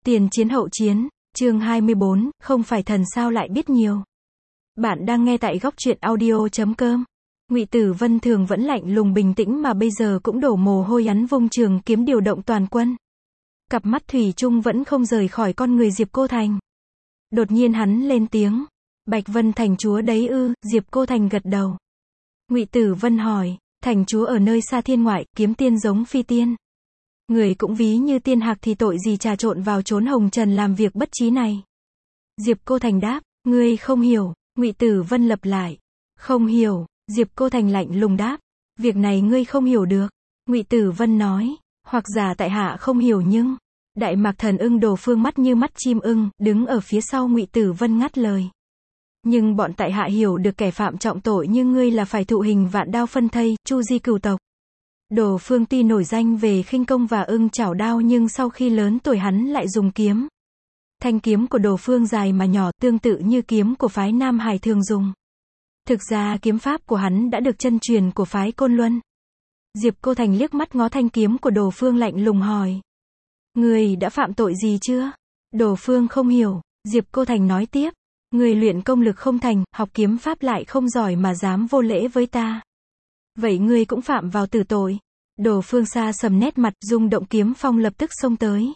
Tiền chiến hậu chiến, chương 24, không phải thần sao lại biết nhiều. Bạn đang nghe tại góc truyện audio.com. Ngụy Tử Vân thường vẫn lạnh lùng bình tĩnh mà bây giờ cũng đổ mồ hôi, hắn vung trường kiếm điều động toàn quân. Cặp mắt thủy chung vẫn không rời khỏi con người Diệp Cô Thành. Đột nhiên hắn lên tiếng, Bạch Vân thành chúa đấy ư? Diệp Cô Thành gật đầu. Ngụy Tử Vân hỏi, thành chúa ở nơi xa thiên ngoại, kiếm tiên giống phi tiên. Người cũng ví như tiên hạc thì tội gì trà trộn vào chốn hồng trần làm việc bất trí này. Diệp Cô Thành đáp, ngươi không hiểu. Ngụy Tử Vân lặp lại, không hiểu. Diệp Cô Thành lạnh lùng đáp, việc này ngươi không hiểu được. Ngụy Tử Vân nói, hoặc giả tại hạ không hiểu nhưng... Đại Mạc Thần Ưng Đồ Phương mắt như mắt chim ưng, đứng ở phía sau Ngụy Tử Vân ngắt lời. Nhưng bọn tại hạ hiểu được kẻ phạm trọng tội như ngươi là phải thụ hình vạn đao phân thây, chu di cửu tộc. Đồ Phương tuy nổi danh về khinh công và ưng chảo đao nhưng sau khi lớn tuổi hắn lại dùng kiếm. Thanh kiếm của Đồ Phương dài mà nhỏ, tương tự như kiếm của phái Nam Hải thường dùng. Thực ra kiếm pháp của hắn đã được chân truyền của phái Côn Luân. Diệp Cô Thành liếc mắt ngó thanh kiếm của Đồ Phương lạnh lùng hỏi. Người đã phạm tội gì chưa? Đồ Phương không hiểu. Diệp Cô Thành nói tiếp. Người luyện công lực không thành, học kiếm pháp lại không giỏi mà dám vô lễ với ta. Vậy ngươi cũng phạm vào tử tội. Đồ Phương xa sầm nét mặt, rung động kiếm phong lập tức xông tới.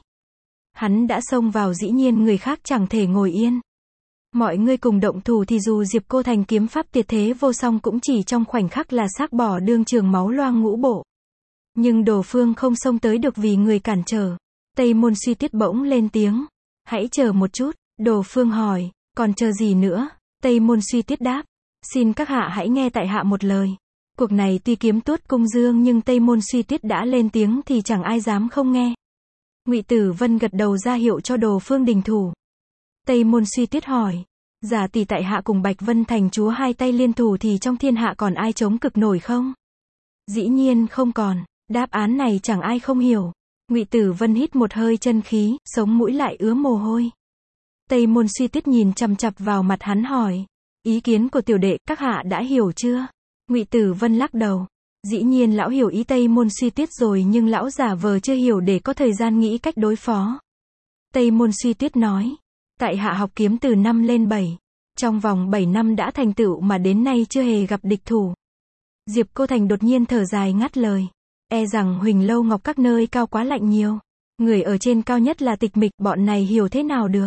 Hắn đã xông vào dĩ nhiên người khác chẳng thể ngồi yên. Mọi người cùng động thủ thì dù Diệp Cô Thành kiếm pháp tuyệt thế vô song cũng chỉ trong khoảnh khắc là xác bỏ đương trường máu loang ngũ bộ. Nhưng Đồ Phương không xông tới được vì người cản trở. Tây Môn Suy Tuyết bỗng lên tiếng. Hãy chờ một chút. Đồ Phương hỏi, còn chờ gì nữa? Tây Môn Suy Tuyết đáp, xin các hạ hãy nghe tại hạ một lời. Cuộc này tuy kiếm tuốt cung dương nhưng Tây Môn Suy Tuyết đã lên tiếng thì chẳng ai dám không nghe. Ngụy Tử Vân gật đầu ra hiệu cho Đồ Phương đình thủ. Tây Môn Suy Tuyết hỏi, giả tỷ tại hạ cùng Bạch Vân thành chúa hai tay liên thủ thì trong thiên hạ còn ai chống cực nổi không? Dĩ nhiên không còn. Đáp án này chẳng ai không hiểu. Ngụy Tử Vân hít một hơi chân khí, sống mũi lại ứa mồ hôi. Tây Môn Suy Tuyết nhìn chằm chằm vào mặt hắn hỏi, ý kiến của tiểu đệ các hạ đã hiểu chưa? Ngụy Tử Vân lắc đầu. Dĩ nhiên lão hiểu ý Tây Môn Suy Tuyết rồi nhưng lão giả vờ chưa hiểu để có thời gian nghĩ cách đối phó. Tây Môn Suy Tuyết nói, tại hạ học kiếm từ 5 lên 7. Trong vòng 7 năm đã thành tựu mà đến nay chưa hề gặp địch thủ. Diệp Cô Thành đột nhiên thở dài ngắt lời. E rằng Huỳnh Lâu Ngọc các nơi cao quá lạnh nhiều. Người ở trên cao nhất là tịch mịch, bọn này hiểu thế nào được?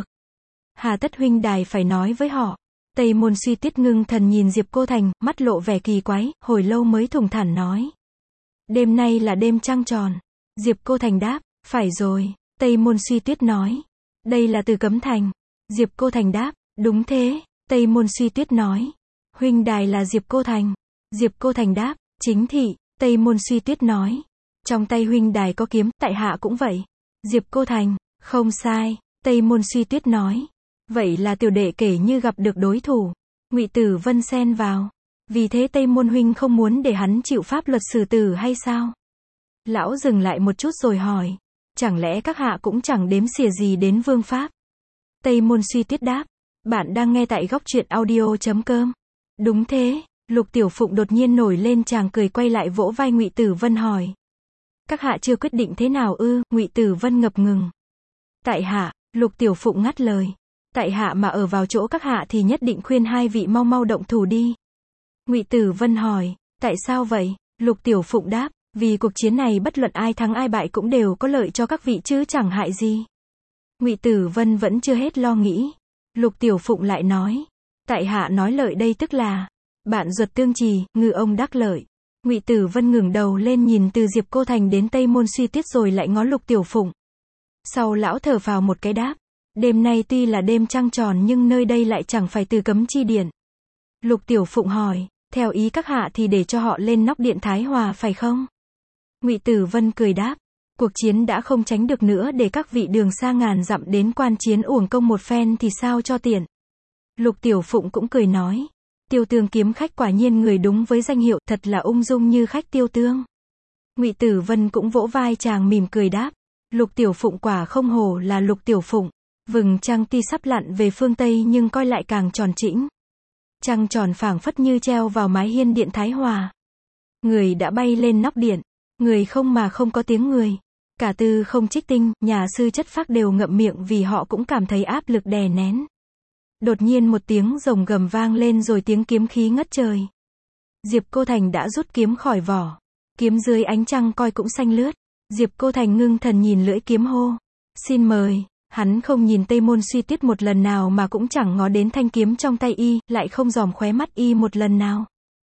Hà tất huynh đài phải nói với họ. Tây Môn Suy Tuyết ngưng thần nhìn Diệp Cô Thành, mắt lộ vẻ kỳ quái, hồi lâu mới thủng thẳng nói. Đêm nay là đêm trăng tròn. Diệp Cô Thành đáp, phải rồi. Tây Môn Suy Tuyết nói. Đây là từ Cấm Thành. Diệp Cô Thành đáp, đúng thế. Tây Môn Suy Tuyết nói. Huynh đài là Diệp Cô Thành. Diệp Cô Thành đáp, chính thị. Tây Môn Suy Tuyết nói. Trong tay huynh đài có kiếm, tại hạ cũng vậy. Diệp Cô Thành, không sai. Tây Môn Suy Tuyết nói. Vậy là tiểu đệ kể như gặp được đối thủ. Ngụy Tử Vân xen vào. Vì thế Tây Môn huynh không muốn để hắn chịu pháp luật xử tử hay sao? Lão dừng lại một chút rồi hỏi. Chẳng lẽ các hạ cũng chẳng đếm xỉa gì đến vương pháp? Tây Môn Suy Tuyết đáp. Bạn đang nghe tại góc truyện audio.com. Đúng thế. Lục Tiểu Phụng đột nhiên nổi lên, chàng cười quay lại vỗ vai Ngụy Tử Vân hỏi. Các hạ chưa quyết định thế nào ư? Ngụy Tử Vân ngập ngừng. Tại hạ, Lục Tiểu Phụng ngắt lời. Tại hạ mà ở vào chỗ các hạ thì nhất định khuyên hai vị mau mau động thủ đi. Ngụy Tử Vân hỏi, tại sao vậy? Lục Tiểu Phụng đáp, vì cuộc chiến này bất luận ai thắng ai bại cũng đều có lợi cho các vị chứ chẳng hại gì. Ngụy Tử Vân vẫn chưa hết lo nghĩ. Lục Tiểu Phụng lại nói, tại hạ nói lợi đây tức là bạn ruột tương trì, ngư ông đắc lợi. Ngụy Tử Vân ngẩng đầu lên nhìn từ Diệp Cô Thành đến Tây Môn Suy Tuyết rồi lại ngó Lục Tiểu Phụng. Sau lão thở phào một cái đáp, đêm nay tuy là đêm trăng tròn nhưng nơi đây lại chẳng phải từ cấm chi điện. Lục Tiểu Phụng hỏi, theo ý các hạ thì để cho họ lên nóc điện Thái Hòa phải không? Ngụy Tử Vân cười đáp, cuộc chiến đã không tránh được nữa, để các vị đường xa ngàn dặm đến quan chiến uổng công một phen thì sao cho tiện. Lục Tiểu Phụng cũng cười nói, Tiêu Tương kiếm khách quả nhiên người đúng với danh hiệu, thật là ung dung như khách Tiêu Tương. Ngụy Tử Vân cũng vỗ vai chàng mỉm cười đáp, Lục Tiểu Phụng quả không hổ là Lục Tiểu Phụng. Vầng trăng tuy sắp lặn về phương Tây nhưng coi lại càng tròn trĩnh. Trăng tròn phảng phất như treo vào mái hiên điện Thái Hòa. Người đã bay lên nóc điện. Người không mà không có tiếng người. Cả Tư Không Trích Tinh, nhà sư chất phác đều ngậm miệng vì họ cũng cảm thấy áp lực đè nén. Đột nhiên một tiếng rồng gầm vang lên rồi tiếng kiếm khí ngất trời. Diệp Cô Thành đã rút kiếm khỏi vỏ. Kiếm dưới ánh trăng coi cũng xanh lướt. Diệp Cô Thành ngưng thần nhìn lưỡi kiếm hô. Xin mời. Hắn không nhìn Tây Môn Suy Tuyết một lần nào mà cũng chẳng ngó đến thanh kiếm trong tay y, lại không dòm khóe mắt y một lần nào.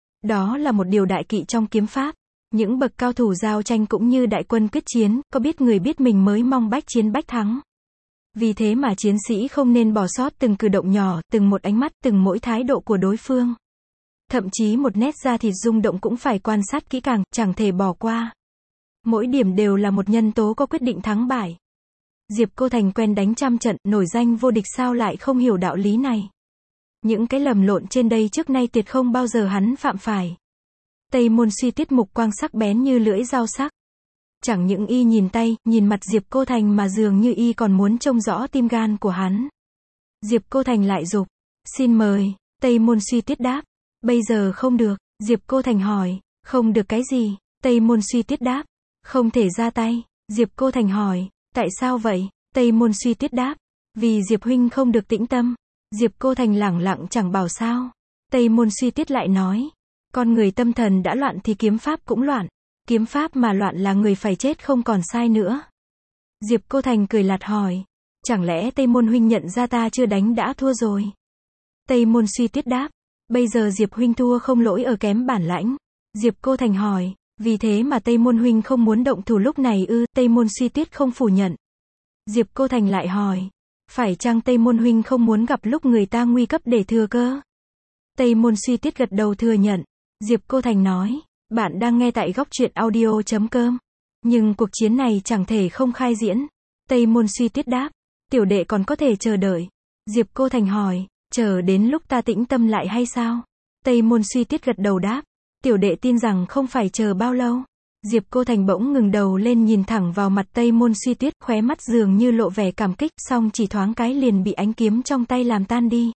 Đó là một điều đại kỵ trong kiếm pháp. Những bậc cao thủ giao tranh cũng như đại quân quyết chiến, có biết người biết mình mới mong bách chiến bách thắng. Vì thế mà chiến sĩ không nên bỏ sót từng cử động nhỏ, từng một ánh mắt, từng mỗi thái độ của đối phương. Thậm chí một nét da thịt rung động cũng phải quan sát kỹ càng, chẳng thể bỏ qua. Mỗi điểm đều là một nhân tố có quyết định thắng bại. Diệp Cô Thành quen đánh trăm trận, nổi danh vô địch sao lại không hiểu đạo lý này. Những cái lầm lộn trên đây trước nay tuyệt không bao giờ hắn phạm phải. Tây Môn Suy Tuyết mục quang sắc bén như lưỡi dao sắc. Chẳng những y nhìn tay, nhìn mặt Diệp Cô Thành mà dường như y còn muốn trông rõ tim gan của hắn. Diệp Cô Thành lại giục. Xin mời. Tây Môn Suy Tuyết đáp. Bây giờ không được. Diệp Cô Thành hỏi. Không được cái gì? Tây Môn Suy Tuyết đáp. Không thể ra tay. Diệp Cô Thành hỏi. Tại sao vậy? Tây Môn Suy Tuyết đáp. Vì Diệp huynh không được tĩnh tâm. Diệp Cô Thành lẳng lặng chẳng bảo sao. Tây Môn Suy Tuyết lại nói. Con người tâm thần đã loạn thì kiếm pháp cũng loạn. Kiếm pháp mà loạn là người phải chết không còn sai nữa. Diệp Cô Thành cười lạt hỏi. Chẳng lẽ Tây Môn huynh nhận ra ta chưa đánh đã thua rồi? Tây Môn Suy Tuyết đáp. Bây giờ Diệp huynh thua không lỗi ở kém bản lãnh. Diệp Cô Thành hỏi. Vì thế mà Tây Môn huynh không muốn động thủ lúc này ư? Tây Môn Suy Tuyết không phủ nhận. Diệp Cô Thành lại hỏi. Phải chăng Tây Môn huynh không muốn gặp lúc người ta nguy cấp để thừa cơ? Tây Môn Suy Tuyết gật đầu thừa nhận. Diệp Cô Thành nói. Bạn đang nghe tại góc truyện audio.com. Nhưng cuộc chiến này chẳng thể không khai diễn. Tây Môn Suy Tuyết đáp. Tiểu đệ còn có thể chờ đợi. Diệp Cô Thành hỏi. Chờ đến lúc ta tĩnh tâm lại hay sao? Tây Môn Suy Tuyết gật đầu đáp. Tiểu đệ tin rằng không phải chờ bao lâu. Diệp Cô Thành bỗng ngừng đầu lên nhìn thẳng vào mặt Tây Môn Suy Tuyết, khóe mắt dường như lộ vẻ cảm kích, song chỉ thoáng cái liền bị ánh kiếm trong tay làm tan đi.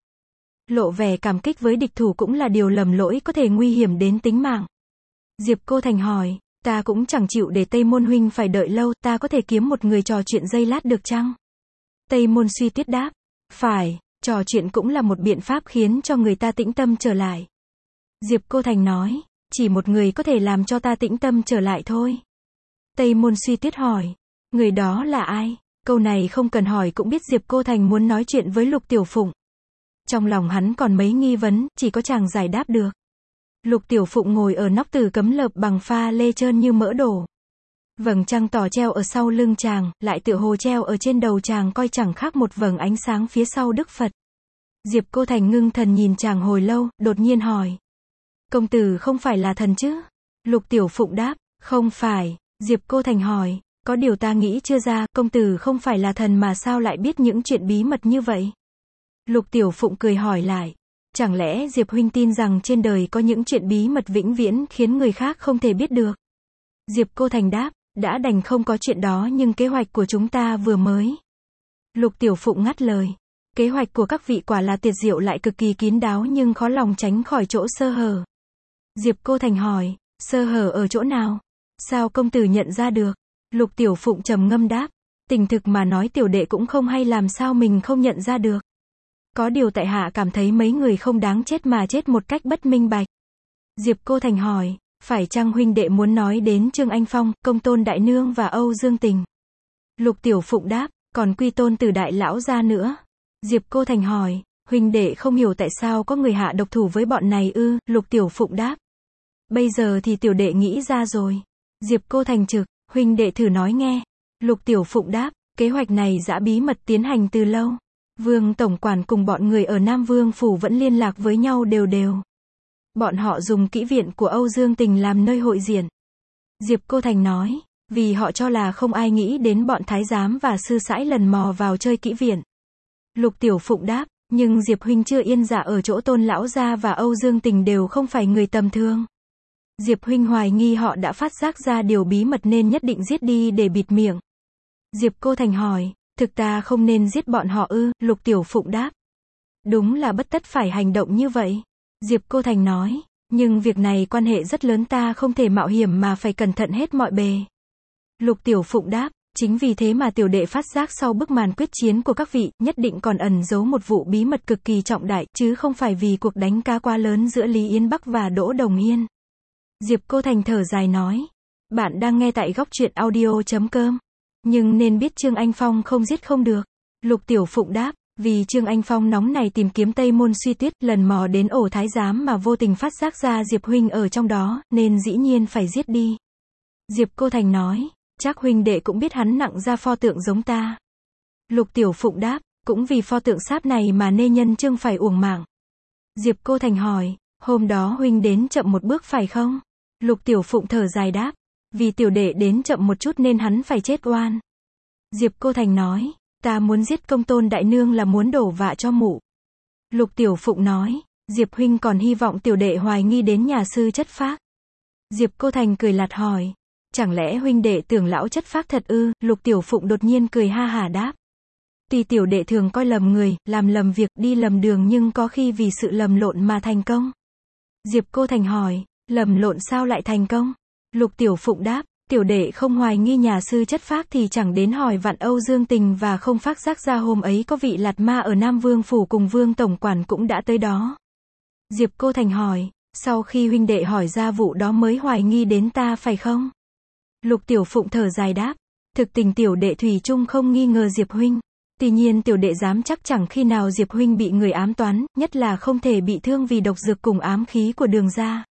Lộ vẻ cảm kích với địch thủ cũng là điều lầm lỗi có thể nguy hiểm đến tính mạng. Diệp Cô Thành hỏi, ta cũng chẳng chịu để Tây Môn huynh phải đợi lâu, ta có thể kiếm một người trò chuyện giây lát được chăng? Tây Môn Suy Tuyết đáp, phải, trò chuyện cũng là một biện pháp khiến cho người ta tĩnh tâm trở lại. Diệp Cô Thành nói, chỉ một người có thể làm cho ta tĩnh tâm trở lại thôi. Tây Môn Suy Tuyết hỏi, người đó là ai? Câu này không cần hỏi cũng biết Diệp Cô Thành muốn nói chuyện với Lục Tiểu Phụng. Trong lòng hắn còn mấy nghi vấn, chỉ có chàng giải đáp được. Lục Tiểu Phụng ngồi ở nóc từ cấm lợp bằng pha lê trơn như mỡ đổ. Vầng trăng tỏ treo ở sau lưng chàng, lại tựa hồ treo ở trên đầu chàng coi chẳng khác một vầng ánh sáng phía sau Đức Phật. Diệp Cô Thành ngưng thần nhìn chàng hồi lâu, đột nhiên hỏi. Công tử không phải là thần chứ? Lục Tiểu Phụng đáp, không phải. Diệp Cô Thành hỏi, có điều ta nghĩ chưa ra, công tử không phải là thần mà sao lại biết những chuyện bí mật như vậy? Lục Tiểu Phụng cười hỏi lại, chẳng lẽ Diệp huynh tin rằng trên đời có những chuyện bí mật vĩnh viễn khiến người khác không thể biết được? Diệp Cô Thành đáp, đã đành không có chuyện đó nhưng kế hoạch của chúng ta vừa mới. Lục Tiểu Phụng ngắt lời, kế hoạch của các vị quả là tuyệt diệu lại cực kỳ kín đáo nhưng khó lòng tránh khỏi chỗ sơ hở. Diệp Cô Thành hỏi, sơ hở ở chỗ nào? Sao công tử nhận ra được? Lục Tiểu Phụng trầm ngâm đáp, tình thực mà nói tiểu đệ cũng không hay làm sao mình không nhận ra được. Có điều tại hạ cảm thấy mấy người không đáng chết mà chết một cách bất minh bạch. Diệp Cô Thành hỏi, phải chăng huynh đệ muốn nói đến Trương Anh Phong, Công Tôn Đại Nương và Âu Dương Tình? Lục Tiểu Phụng đáp, còn Quy Tôn Tử Đại Lão gia nữa. Diệp Cô Thành hỏi, huynh đệ không hiểu tại sao có người hạ độc thủ với bọn này ư? Lục Tiểu Phụng đáp, bây giờ thì tiểu đệ nghĩ ra rồi. Diệp Cô Thành trực, huynh đệ thử nói nghe. Lục Tiểu Phụng đáp, kế hoạch này đã bí mật tiến hành từ lâu. Vương Tổng Quản cùng bọn người ở Nam Vương Phủ vẫn liên lạc với nhau đều đều. Bọn họ dùng kỹ viện của Âu Dương Tình làm nơi hội diễn. Diệp Cô Thành nói, vì họ cho là không ai nghĩ đến bọn thái giám và sư sãi lần mò vào chơi kỹ viện. Lục Tiểu Phụng đáp, nhưng Diệp huynh chưa yên dạ ở chỗ Tôn lão gia và Âu Dương Tình đều không phải người tầm thường. Diệp huynh hoài nghi họ đã phát giác ra điều bí mật nên nhất định giết đi để bịt miệng. Diệp Cô Thành hỏi, thực ta không nên giết bọn họ ư? Lục Tiểu Phụng đáp, đúng là bất tất phải hành động như vậy. Diệp Cô Thành nói, nhưng việc này quan hệ rất lớn ta không thể mạo hiểm mà phải cẩn thận hết mọi bề. Lục Tiểu Phụng đáp, chính vì thế mà tiểu đệ phát giác sau bức màn quyết chiến của các vị, nhất định còn ẩn giấu một vụ bí mật cực kỳ trọng đại, chứ không phải vì cuộc đánh cá quá lớn giữa Lý Yến Bắc và Đỗ Đồng Hiên. Diệp Cô Thành thở dài nói, bạn đang nghe tại góc truyện audio.com. Nhưng nên biết Trương Anh Phong không giết không được. Lục Tiểu Phụng đáp, vì Trương Anh Phong nóng này tìm kiếm Tây Môn Suy Tuyết, lần mò đến ổ thái giám mà vô tình phát giác ra Diệp huynh ở trong đó, nên dĩ nhiên phải giết đi. Diệp Cô Thành nói, chắc huynh đệ cũng biết hắn nặng ra pho tượng giống ta. Lục Tiểu Phụng đáp, cũng vì pho tượng sáp này mà nên nhân Trương phải uổng mạng. Diệp Cô Thành hỏi, hôm đó huynh đến chậm một bước phải không? Lục Tiểu Phụng thở dài đáp, vì tiểu đệ đến chậm một chút nên hắn phải chết oan. Diệp Cô Thành nói, ta muốn giết Công Tôn đại nương là muốn đổ vạ cho mụ. Lục Tiểu Phụng nói, Diệp huynh còn hy vọng tiểu đệ hoài nghi đến nhà sư chất phác. Diệp Cô Thành cười lạt hỏi, chẳng lẽ huynh đệ tưởng lão chất phác thật ư? Lục Tiểu Phụng đột nhiên cười ha hả đáp, tuy tiểu đệ thường coi lầm người, làm lầm việc, đi lầm đường, nhưng có khi vì sự lầm lộn mà thành công. Diệp Cô Thành hỏi, lầm lộn sao lại thành công? Lục Tiểu Phụng đáp, tiểu đệ không hoài nghi nhà sư chất phác thì chẳng đến hỏi vặn Âu Dương Tình, và không phát giác ra hôm ấy có vị lạt ma ở Nam Vương Phủ cùng Vương Tổng Quản cũng đã tới đó. Diệp Cô Thành hỏi, sau khi huynh đệ hỏi ra vụ đó mới hoài nghi đến ta phải không? Lục Tiểu Phụng thở dài đáp, thực tình tiểu đệ thủy chung không nghi ngờ Diệp huynh. Tuy nhiên tiểu đệ dám chắc chẳng khi nào Diệp huynh bị người ám toán, nhất là không thể bị thương vì độc dược cùng ám khí của Đường gia.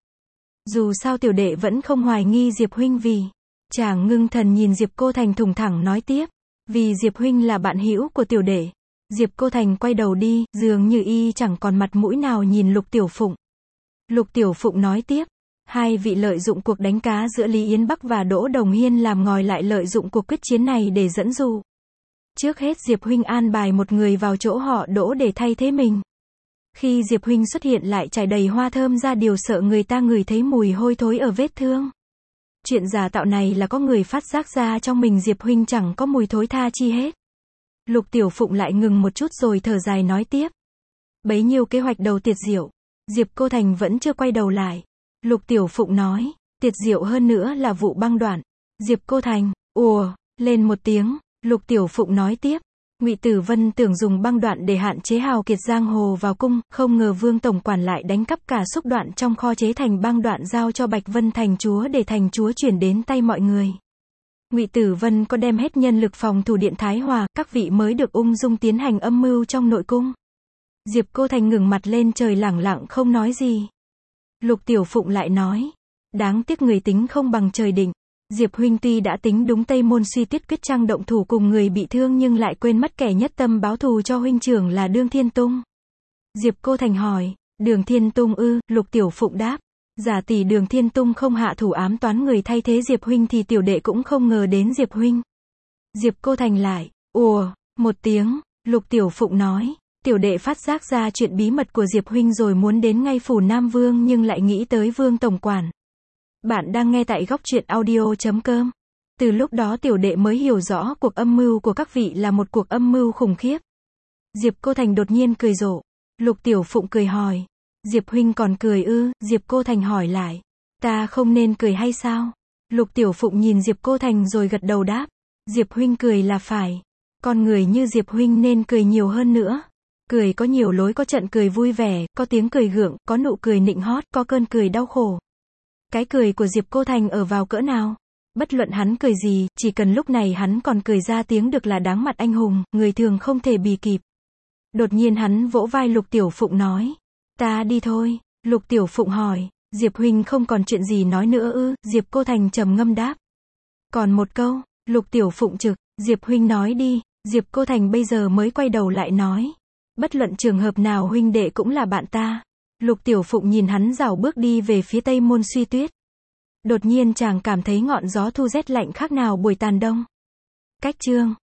Dù sao tiểu đệ vẫn không hoài nghi Diệp huynh vì. Chàng ngưng thần nhìn Diệp Cô Thành thùng thẳng nói tiếp, vì Diệp huynh là bạn hữu của tiểu đệ. Diệp Cô Thành quay đầu đi, dường như y chẳng còn mặt mũi nào nhìn Lục Tiểu Phụng. Lục Tiểu Phụng nói tiếp, hai vị lợi dụng cuộc đánh cá giữa Lý Yến Bắc và Đỗ Đồng Hiên làm ngòi, lại lợi dụng cuộc quyết chiến này để dẫn dụ. Trước hết Diệp huynh an bài một người vào chỗ họ Đỗ để thay thế mình. Khi Diệp huynh xuất hiện lại trải đầy hoa thơm ra, điều sợ người ta ngửi thấy mùi hôi thối ở vết thương. Chuyện giả tạo này là có người phát giác ra trong mình Diệp huynh chẳng có mùi thối tha chi hết. Lục Tiểu Phụng lại ngừng một chút rồi thở dài nói tiếp, bấy nhiêu kế hoạch đầu tiệt diệu. Diệp Cô Thành vẫn chưa quay đầu lại. Lục Tiểu Phụng nói, tiệt diệu hơn nữa là vụ băng đoạn. Diệp Cô Thành, ùa, lên một tiếng. Lục Tiểu Phụng nói tiếp, Ngụy Tử Vân tưởng dùng băng đoạn để hạn chế hào kiệt giang hồ vào cung, không ngờ Vương Tổng Quản lại đánh cắp cả xúc đoạn trong kho chế thành băng đoạn giao cho Bạch Vân thành chúa để thành chúa chuyển đến tay mọi người. Ngụy Tử Vân có đem hết nhân lực phòng thủ Điện Thái Hòa, các vị mới được ung dung tiến hành âm mưu trong nội cung. Diệp Cô Thành ngừng mặt lên trời lẳng lặng không nói gì. Lục Tiểu Phụng lại nói, đáng tiếc người tính không bằng trời định. Diệp huynh tuy đã tính đúng Tây Môn Suy Tuyết quyết trang động thủ cùng người bị thương, nhưng lại quên mất kẻ nhất tâm báo thù cho huynh trưởng là Đường Thiên Tung. Diệp Cô Thành hỏi, Đường Thiên Tung ư? Lục Tiểu Phụng đáp, giả tỷ Đường Thiên Tung không hạ thủ ám toán người thay thế Diệp huynh thì tiểu đệ cũng không ngờ đến Diệp huynh. Diệp Cô Thành lại, ùa, một tiếng. Lục Tiểu Phụng nói, tiểu đệ phát giác ra chuyện bí mật của Diệp huynh rồi muốn đến ngay phủ Nam Vương, nhưng lại nghĩ tới Vương Tổng Quản. Bạn đang nghe tại góc truyện audio.com. Từ lúc đó tiểu đệ mới hiểu rõ cuộc âm mưu của các vị là một cuộc âm mưu khủng khiếp. Diệp Cô Thành đột nhiên cười rộ. Lục Tiểu Phụng cười hỏi, Diệp huynh còn cười ư? Diệp Cô Thành hỏi lại, ta không nên cười hay sao? Lục Tiểu Phụng nhìn Diệp Cô Thành rồi gật đầu đáp, Diệp huynh cười là phải. Con người như Diệp huynh nên cười nhiều hơn nữa. Cười có nhiều lối, có trận cười vui vẻ, có tiếng cười gượng, có nụ cười nịnh hót, có cơn cười đau khổ. Cái cười của Diệp Cô Thành ở vào cỡ nào? Bất luận hắn cười gì, chỉ cần lúc này hắn còn cười ra tiếng được là đáng mặt anh hùng, người thường không thể bì kịp. Đột nhiên hắn vỗ vai Lục Tiểu Phụng nói, ta đi thôi. Lục Tiểu Phụng hỏi, Diệp huynh không còn chuyện gì nói nữa ư? Diệp Cô Thành trầm ngâm đáp, còn một câu. Lục Tiểu Phụng trực, Diệp huynh nói đi. Diệp Cô Thành bây giờ mới quay đầu lại nói, bất luận trường hợp nào huynh đệ cũng là bạn ta. Lục Tiểu Phụng nhìn hắn rảo bước đi về phía Tây Môn Suy Tuyết. Đột nhiên chàng cảm thấy ngọn gió thu rét lạnh khác nào buổi tàn đông. Cách chương